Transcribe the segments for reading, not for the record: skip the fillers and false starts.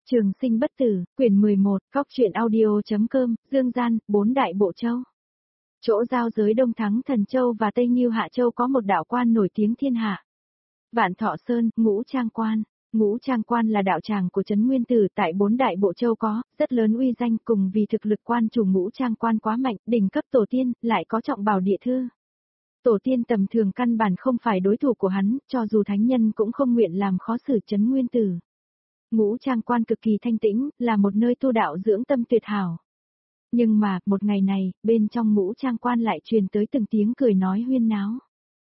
Trường sinh bất tử, quyển 11, Cóc truyện audio.com, Dương Gian, 4 đại bộ châu. Chỗ giao giới Đông Thắng Thần Châu và Tây Ngưu Hạ Châu có một đạo quan nổi tiếng thiên hạ. Vạn Thọ Sơn, Ngũ Trang Quan. Ngũ Trang Quan là đạo tràng của Trấn Nguyên Tử tại 4 đại bộ châu có, rất lớn uy danh, cùng vì thực lực quan chủ Ngũ Trang Quan quá mạnh, đỉnh cấp tổ tiên, lại có trọng bảo địa thư. Tổ tiên tầm thường căn bản không phải đối thủ của hắn, cho dù thánh nhân cũng không nguyện làm khó xử Trấn Nguyên Tử. Ngũ Trang Quan cực kỳ thanh tĩnh, là một nơi tu đạo dưỡng tâm tuyệt hảo. Nhưng mà, một ngày này, bên trong Ngũ Trang Quan lại truyền tới từng tiếng cười nói huyên náo.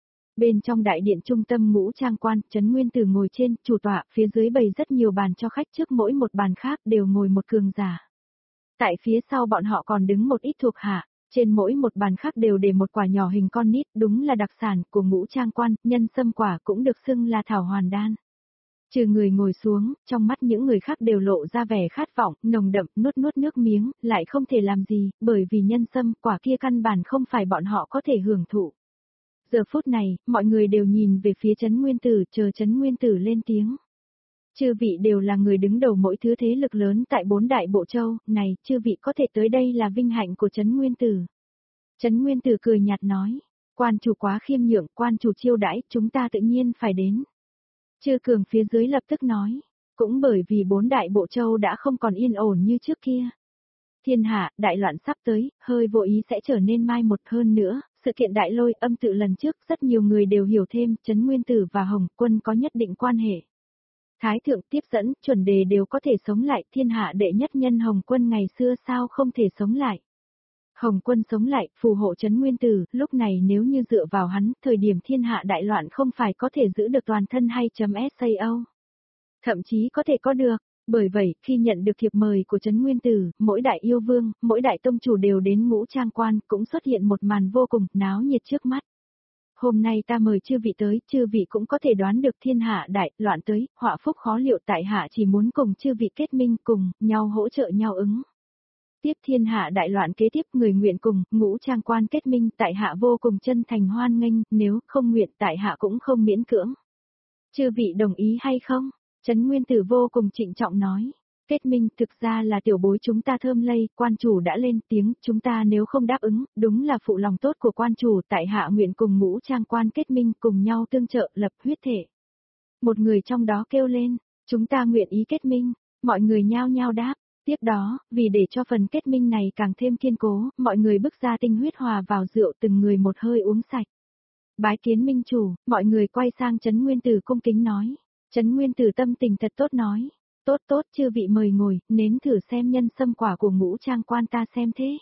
Bên trong đại điện trung tâm Ngũ Trang Quan, Trấn Nguyên Tử ngồi trên, chủ tọa, phía dưới bày rất nhiều bàn cho khách, trước mỗi một bàn khác đều ngồi một cường giả. Tại phía sau bọn họ còn đứng một ít thuộc hạ, trên mỗi một bàn khác đều để một quả nhỏ hình con nít, đúng là đặc sản của Ngũ Trang Quan, nhân sâm quả cũng được xưng là thảo hoàn đan. Trừ người ngồi xuống, trong mắt những người khác đều lộ ra vẻ khát vọng, nồng đậm, nuốt nước miếng, lại không thể làm gì, bởi vì nhân sâm quả kia căn bản không phải bọn họ có thể hưởng thụ. Giờ phút này, mọi người đều nhìn về phía Trấn Nguyên Tử, chờ Trấn Nguyên Tử lên tiếng. Chư vị đều là người đứng đầu mỗi thứ thế lực lớn tại 4 đại bộ châu, này, chư vị có thể tới đây là vinh hạnh của Trấn Nguyên Tử. Trấn Nguyên Tử cười nhạt nói, quan chủ quá khiêm nhượng, quan chủ chiêu đãi, chúng ta tự nhiên phải đến. Chư cường phía dưới lập tức nói, cũng bởi vì 4 đại bộ châu đã không còn yên ổn như trước kia. Thiên hạ, đại loạn sắp tới, hơi vô ý sẽ trở nên mai một hơn nữa, sự kiện đại lôi âm tự lần trước rất nhiều người đều hiểu thêm, Trấn Nguyên Tử và Hồng Quân có nhất định quan hệ. Thái thượng tiếp dẫn, chuẩn đề đều có thể sống lại, thiên hạ đệ nhất nhân Hồng Quân ngày xưa sao không thể sống lại. Hồng Quân sống lại, phù hộ Trấn Nguyên Tử, lúc này nếu như dựa vào hắn, thời điểm thiên hạ đại loạn không phải có thể giữ được toàn thân hay .sao. Thậm chí có thể có được, bởi vậy, khi nhận được thiệp mời của Trấn Nguyên Tử, mỗi đại yêu vương, mỗi đại tông chủ đều đến Ngũ Trang Quan, cũng xuất hiện một màn vô cùng náo nhiệt trước mắt. Hôm nay ta mời chư vị tới, chư vị cũng có thể đoán được thiên hạ đại loạn tới, họa phúc khó liệu, tại hạ chỉ muốn cùng chư vị kết minh, cùng nhau hỗ trợ nhau ứng. Tiếp thiên hạ đại loạn kế tiếp, người nguyện cùng Ngũ Trang Quan kết minh, tại hạ vô cùng chân thành hoan nghênh, nếu không nguyện tại hạ cũng không miễn cưỡng. Chư vị đồng ý hay không? Trấn Nguyên Tử vô cùng trịnh trọng nói. Kết minh thực ra là tiểu bối chúng ta thơm lây, quan chủ đã lên tiếng, chúng ta nếu không đáp ứng, đúng là phụ lòng tốt của quan chủ, tại hạ nguyện cùng Ngũ Trang Quan kết minh, cùng nhau tương trợ, lập huyết thể. Một người trong đó kêu lên, chúng ta nguyện ý kết minh, mọi người nhao nhao đáp. Tiếp đó, vì để cho phần kết minh này càng thêm kiên cố, mọi người bức ra tinh huyết hòa vào rượu, từng người một hơi uống sạch. Bái kiến minh chủ, mọi người quay sang Trấn Nguyên Tử cung kính nói. Trấn Nguyên Tử tâm tình thật tốt nói. Tốt tốt, chư vị mời ngồi, nếm thử xem nhân sâm quả của Ngũ Trang Quan ta xem thế.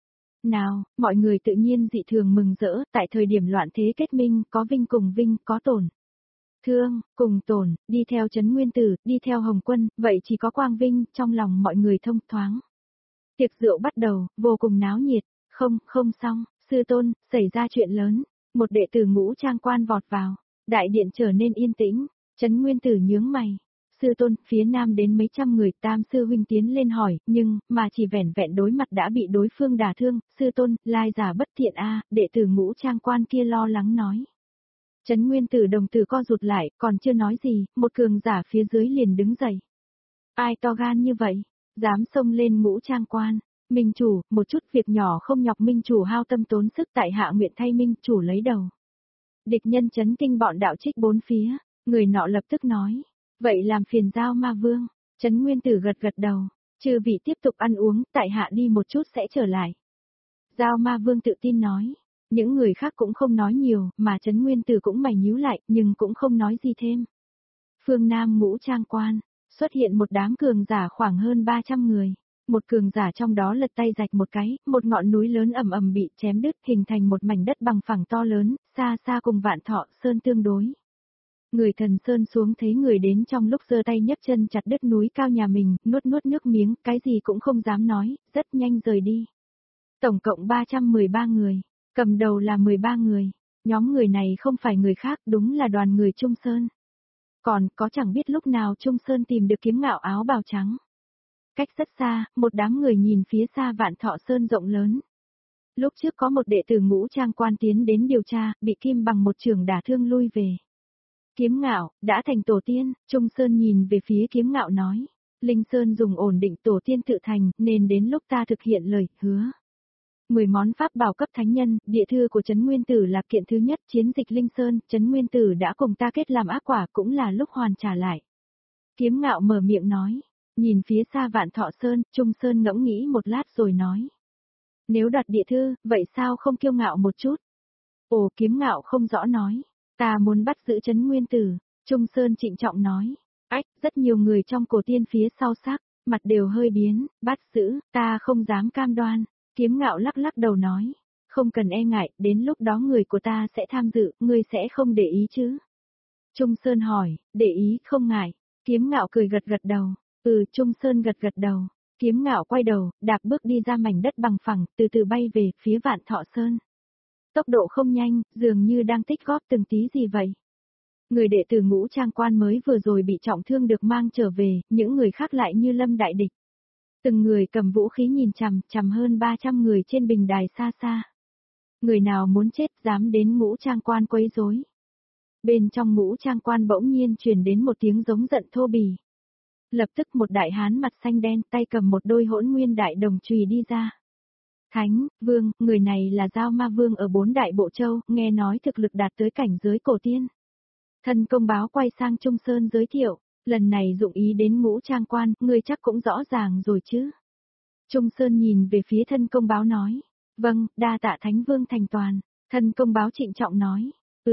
Nào, mọi người tự nhiên dị thường mừng rỡ, tại thời điểm loạn thế kết minh, có vinh cùng vinh, có tổn. Thương, cùng tổn, đi theo Trấn Nguyên Tử, đi theo Hồng Quân, vậy chỉ có quang vinh, trong lòng mọi người thông thoáng. Tiệc rượu bắt đầu, vô cùng náo nhiệt, không xong, sư tôn, xảy ra chuyện lớn, một đệ tử Ngũ Trang Quan vọt vào, đại điện trở nên yên tĩnh, Trấn Nguyên Tử nhướng mày. Sư tôn, phía nam đến mấy trăm người, tam sư huynh tiến lên hỏi, nhưng, mà chỉ vẻn vẹn đối mặt đã bị đối phương đả thương, sư tôn, lai giả bất thiện a, đệ tử Ngũ Trang Quan kia lo lắng nói. Trấn Nguyên Tử đồng tử co rụt lại, còn chưa nói gì, một cường giả phía dưới liền đứng dậy. Ai to gan như vậy, dám xông lên Ngũ Trang Quan, minh chủ, một chút việc nhỏ không nhọc minh chủ hao tâm tốn sức, tại hạ nguyện thay minh chủ lấy đầu. Địch nhân chấn kinh bọn đạo trích bốn phía, người nọ lập tức nói. Vậy làm phiền Giao Ma Vương. Trấn Nguyên Tử gật đầu, chư vị tiếp tục ăn uống, tại hạ đi một chút sẽ trở lại. Giao Ma Vương tự tin nói. Những người khác cũng không nói nhiều, mà Trấn Nguyên Tử cũng mày nhíu lại, nhưng cũng không nói gì thêm. Phương Nam Ngũ Trang Quan, xuất hiện một đám cường giả khoảng hơn 300 người. Một cường giả trong đó lật tay rạch một cái, một ngọn núi lớn ầm bị chém đứt, hình thành một mảnh đất bằng phẳng to lớn, xa xa cùng Vạn Thọ Sơn tương đối. Người Thần Sơn xuống thấy người đến trong lúc giơ tay nhấc chân chặt đứt núi cao nhà mình, nuốt nước miếng, cái gì cũng không dám nói, rất nhanh rời đi. Tổng cộng 313 người, cầm đầu là 13 người, nhóm người này không phải người khác, đúng là đoàn người Trung Sơn. Còn có chẳng biết lúc nào Trung Sơn tìm được Kiếm Ngạo áo bào trắng. Cách rất xa, một đám người nhìn phía xa Vạn Thọ Sơn rộng lớn. Lúc trước có một đệ tử Ngũ Trang Quan tiến đến điều tra, bị kim bằng một chưởng đả thương lui về. Kiếm Ngạo, đã thành tổ tiên, Trung Sơn nhìn về phía Kiếm Ngạo nói. Linh Sơn dùng ổn định tổ tiên tự thành, nên đến lúc ta thực hiện lời hứa. 10 món pháp bảo cấp thánh nhân, địa thư của Trấn Nguyên Tử là kiện thứ nhất, chiến dịch Linh Sơn, Trấn Nguyên Tử đã cùng ta kết làm ác quả, cũng là lúc hoàn trả lại. Kiếm Ngạo mở miệng nói, nhìn phía xa Vạn Thọ Sơn, Trung Sơn ngẫm nghĩ một lát rồi nói. Nếu đoạt địa thư, vậy sao không kiêu ngạo một chút? Ồ, Kiếm Ngạo không rõ nói, ta muốn bắt giữ Trấn Nguyên Tử. Trung Sơn trịnh trọng nói, ách, rất nhiều người trong cổ tiên phía sau sắc, mặt đều hơi biến, bắt giữ, ta không dám cam đoan. Kiếm Ngạo lắc lắc đầu nói, không cần e ngại, đến lúc đó người của ta sẽ tham dự, ngươi sẽ không để ý chứ? Trung Sơn hỏi, để ý, không ngại. Kiếm Ngạo cười gật gật đầu, Trung Sơn gật gật đầu. Kiếm Ngạo quay đầu, đạp bước đi ra mảnh đất bằng phẳng, từ từ bay về phía Vạn Thọ Sơn. Tốc độ không nhanh, dường như đang tích góp từng tí gì vậy. Người đệ tử Ngũ Trang Quan mới vừa rồi bị trọng thương được mang trở về, những người khác lại như lâm đại địch. Từng người cầm vũ khí nhìn chằm chằm hơn 300 người trên bình đài xa xa. Người nào muốn chết dám đến Ngũ Trang Quan quấy rối. Bên trong Ngũ Trang Quan bỗng nhiên truyền đến một tiếng giống giận thô bỉ. Lập tức một đại hán mặt xanh đen tay cầm một đôi hỗn nguyên đại đồng chùy đi ra. Thánh, Vương, người này là Giao Ma Vương ở 4 đại bộ châu, nghe nói thực lực đạt tới cảnh giới cổ tiên. Thân công báo quay sang Trung Sơn giới thiệu, lần này dụng ý đến Ngũ Trang Quan, ngươi chắc cũng rõ ràng rồi chứ. Trung Sơn nhìn về phía thân công báo nói, vâng, đa tạ Thánh Vương thành toàn. Thân công báo trịnh trọng nói,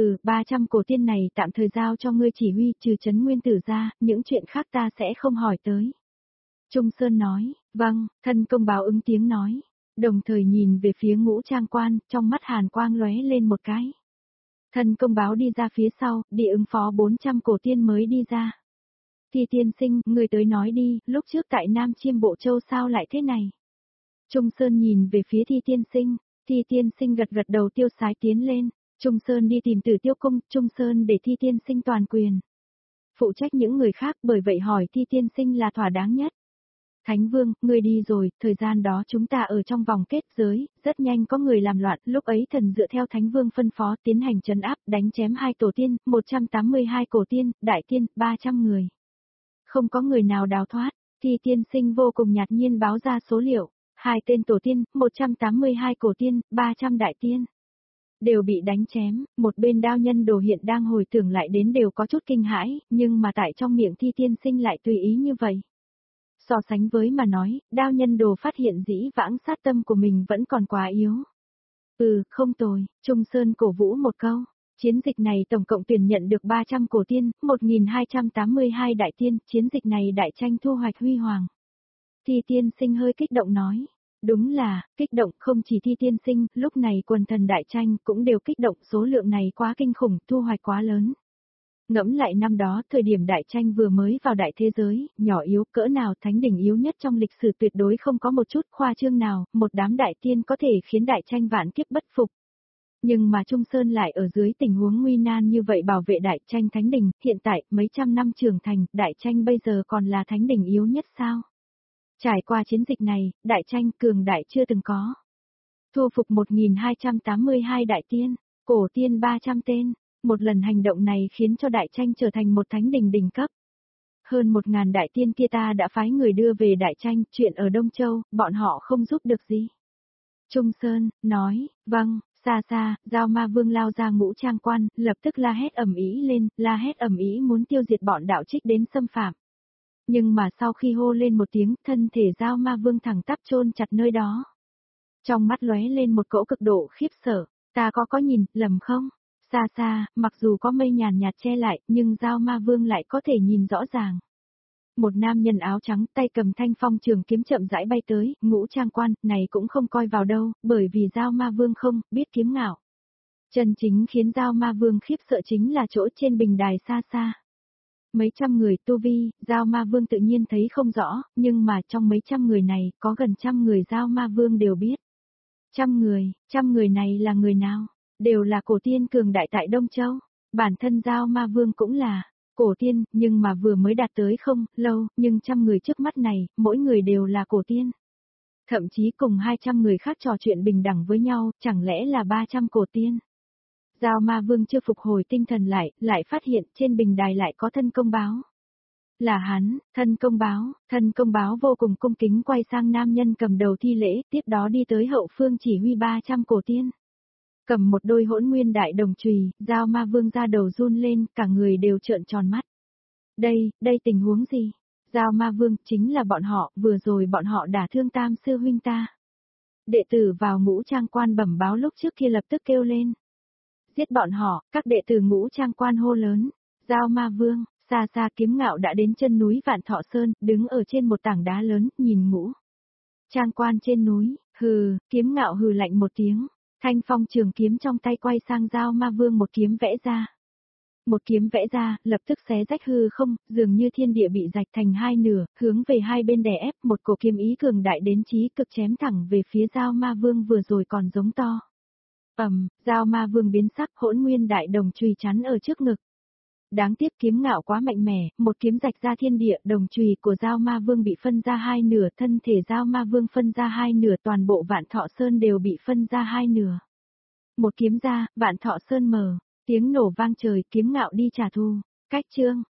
300 cổ tiên này tạm thời giao cho ngươi chỉ huy, trừ Trấn Nguyên Tử ra, những chuyện khác ta sẽ không hỏi tới. Trung Sơn nói, vâng, thân công báo ứng tiếng nói, đồng thời nhìn về phía Ngũ Trang Quan, trong mắt hàn quang lóe lên một cái. Thân công báo đi ra phía sau, đi ứng phó 400 cổ tiên mới đi ra. Thi tiên sinh, người tới nói đi, lúc trước tại Nam Chiêm Bộ Châu sao lại thế này? Trung Sơn nhìn về phía Thi tiên sinh gật gật đầu tiêu sái tiến lên. Trung Sơn đi tìm Tử Tiêu Cung, Trung Sơn để Thi tiên sinh toàn quyền. Phụ trách những người khác, bởi vậy hỏi Thi tiên sinh là thỏa đáng nhất. Thánh Vương, ngươi đi rồi, thời gian đó chúng ta ở trong vòng kết giới, rất nhanh có người làm loạn, lúc ấy thần dựa theo Thánh Vương phân phó tiến hành trấn áp, đánh chém 2 tổ tiên, 182 cổ tiên, đại tiên, 300 người. Không có người nào đào thoát, Thi tiên sinh vô cùng nhạt nhiên báo ra số liệu, 2 tên tổ tiên, 182 cổ tiên, 300 đại tiên. Đều bị đánh chém, một bên đao nhân đồ hiện đang hồi tưởng lại đến đều có chút kinh hãi, nhưng mà tại trong miệng Thi tiên sinh lại tùy ý như vậy. So sánh với mà nói, đao nhân đồ phát hiện dĩ vãng sát tâm của mình vẫn còn quá yếu. Không tồi, Trung Sơn cổ vũ một câu. Chiến dịch này tổng cộng tuyển nhận được 300 cổ tiên, 1282 đại tiên, chiến dịch này đại tranh thu hoạch huy hoàng. Thi tiên sinh hơi kích động nói. Đúng là, kích động không chỉ Thi tiên sinh, lúc này quần thần đại tranh cũng đều kích động, số lượng này quá kinh khủng, thu hoạch quá lớn. Ngẫm lại năm đó, thời điểm đại tranh vừa mới vào đại thế giới, nhỏ yếu cỡ nào thánh đỉnh yếu nhất trong lịch sử tuyệt đối không có một chút khoa trương nào, một đám đại tiên có thể khiến đại tranh vạn kiếp bất phục. Nhưng mà Trung Sơn lại ở dưới tình huống nguy nan như vậy bảo vệ đại tranh thánh đỉnh, hiện tại mấy trăm năm trưởng thành, đại tranh bây giờ còn là thánh đỉnh yếu nhất sao? Trải qua chiến dịch này, đại tranh cường đại chưa từng có. Thu phục 1282 đại tiên, cổ tiên 300 tên. Một lần hành động này khiến cho đại tranh trở thành một thánh đỉnh đỉnh cấp. Hơn 1000 đại tiên kia ta đã phái người đưa về đại tranh, chuyện ở Đông Châu, bọn họ không giúp được gì. Trung Sơn, nói, vâng, xa xa, Giao Ma Vương lao ra Ngũ Trang Quan, lập tức la hét ầm ĩ lên, la hét ầm ĩ muốn tiêu diệt bọn đạo trích đến xâm phạm. Nhưng mà sau khi hô lên một tiếng, thân thể Giao Ma Vương thẳng tắp chôn chặt nơi đó. Trong mắt lóe lên một cỗ cực độ khiếp sợ, ta có nhìn, lầm không? Xa xa, mặc dù có mây nhàn nhạt che lại, nhưng Giao Ma Vương lại có thể nhìn rõ ràng. Một nam nhân áo trắng tay cầm thanh phong trường kiếm chậm rãi bay tới, Ngũ Trang Quan, này cũng không coi vào đâu, bởi vì Giao Ma Vương không biết kiếm ngạo. Chân chính khiến Giao Ma Vương khiếp sợ chính là chỗ trên bình đài xa xa. Mấy trăm người tu vi, Giao Ma Vương tự nhiên thấy không rõ, nhưng mà trong mấy trăm người này, có gần 100 người Giao Ma Vương đều biết. 100 người này là người nào? Đều là cổ tiên cường đại tại Đông Châu. Bản thân Giao Ma Vương cũng là cổ tiên, nhưng mà vừa mới đạt tới không lâu, nhưng 100 người trước mắt này, mỗi người đều là cổ tiên. Thậm chí cùng 200 người khác trò chuyện bình đẳng với nhau, chẳng lẽ là 300 cổ tiên. Giao Ma Vương chưa phục hồi tinh thần lại phát hiện trên bình đài lại có thân công báo. Là hắn, thân công báo vô cùng cung kính quay sang nam nhân cầm đầu thi lễ, tiếp đó đi tới hậu phương chỉ huy 300 cổ tiên. Cầm một đôi hỗn nguyên đại đồng chùy, Giao Ma Vương ra đầu run lên, cả người đều trợn tròn mắt. Đây tình huống gì? Giao Ma Vương, chính là bọn họ, vừa rồi bọn họ đả thương Tam sư huynh ta. Đệ tử vào ngũ trang quan bẩm báo lúc trước kia lập tức kêu lên. Giết bọn họ, các đệ tử ngũ trang quan hô lớn. Giao Ma Vương, xa xa Kiếm Ngạo đã đến chân núi Vạn Thọ Sơn, đứng ở trên một tảng đá lớn, nhìn ngũ trang quan trên núi, hừ, Kiếm Ngạo hừ lạnh một tiếng. Thanh phong trường kiếm trong tay quay sang Giao Ma Vương một kiếm vẽ ra. Một kiếm vẽ ra, lập tức xé rách hư không, dường như thiên địa bị rạch thành hai nửa, hướng về hai bên đè ép, một cổ kiếm ý cường đại đến chí cực chém thẳng về phía Giao Ma Vương vừa rồi còn giống to. Giao Ma Vương biến sắc, hỗn nguyên đại đồng chùy chắn ở trước ngực. Đáng tiếc Kiếm Ngạo quá mạnh mẽ, một kiếm rạch ra thiên địa, đồng chùy của Giao Ma Vương bị phân ra hai nửa, thân thể Giao Ma Vương phân ra hai nửa, toàn bộ Vạn Thọ Sơn đều bị phân ra hai nửa. Một kiếm ra, Vạn Thọ Sơn mở, tiếng nổ vang trời, Kiếm Ngạo đi trả thù. Cách chương